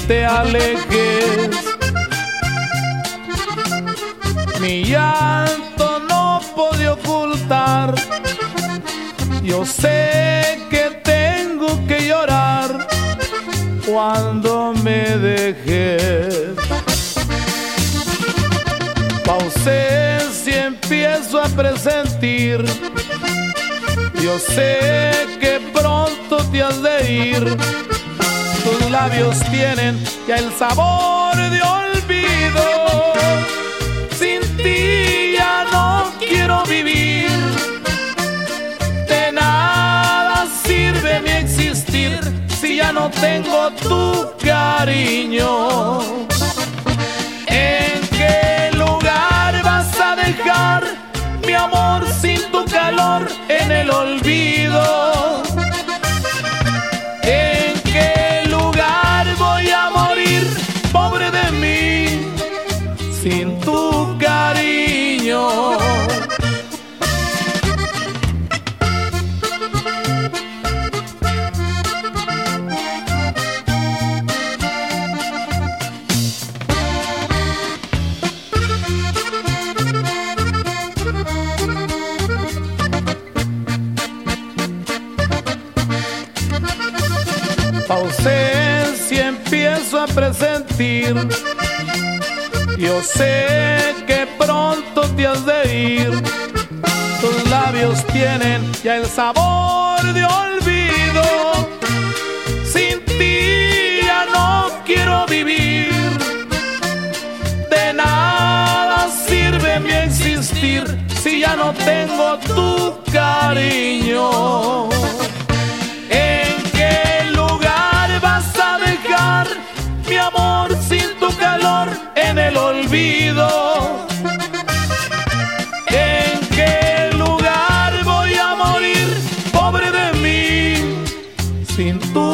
te alejes. Mi llanto no pude ocultar. Yo sé que tengo que llorar cuando me dejes. Tu ausencia empiezo a presentir. Yo sé que pronto te has de ir. Tus labios tienen ya el sabor de olvido. Sin ti ya no quiero vivir. De nada sirve mi existir si ya no tengo tu cariño. ¿En qué lugar vas a dejar mi amor sin tu calor en el olvido? ¿En qué lugar voy a morir, pobre de mí, sin tu cariño? Tu ausencia empiezo a presentir. Yo sé que pronto te has de ir. Tus labios tienen ya el sabor de olvido. Sin ti ya no quiero vivir. De nada sirve mi existir si ya no tengo tu cariño. Mi amor sin tu calor en el olvido. ¿En qué lugar voy a morir, pobre de mí, sin tu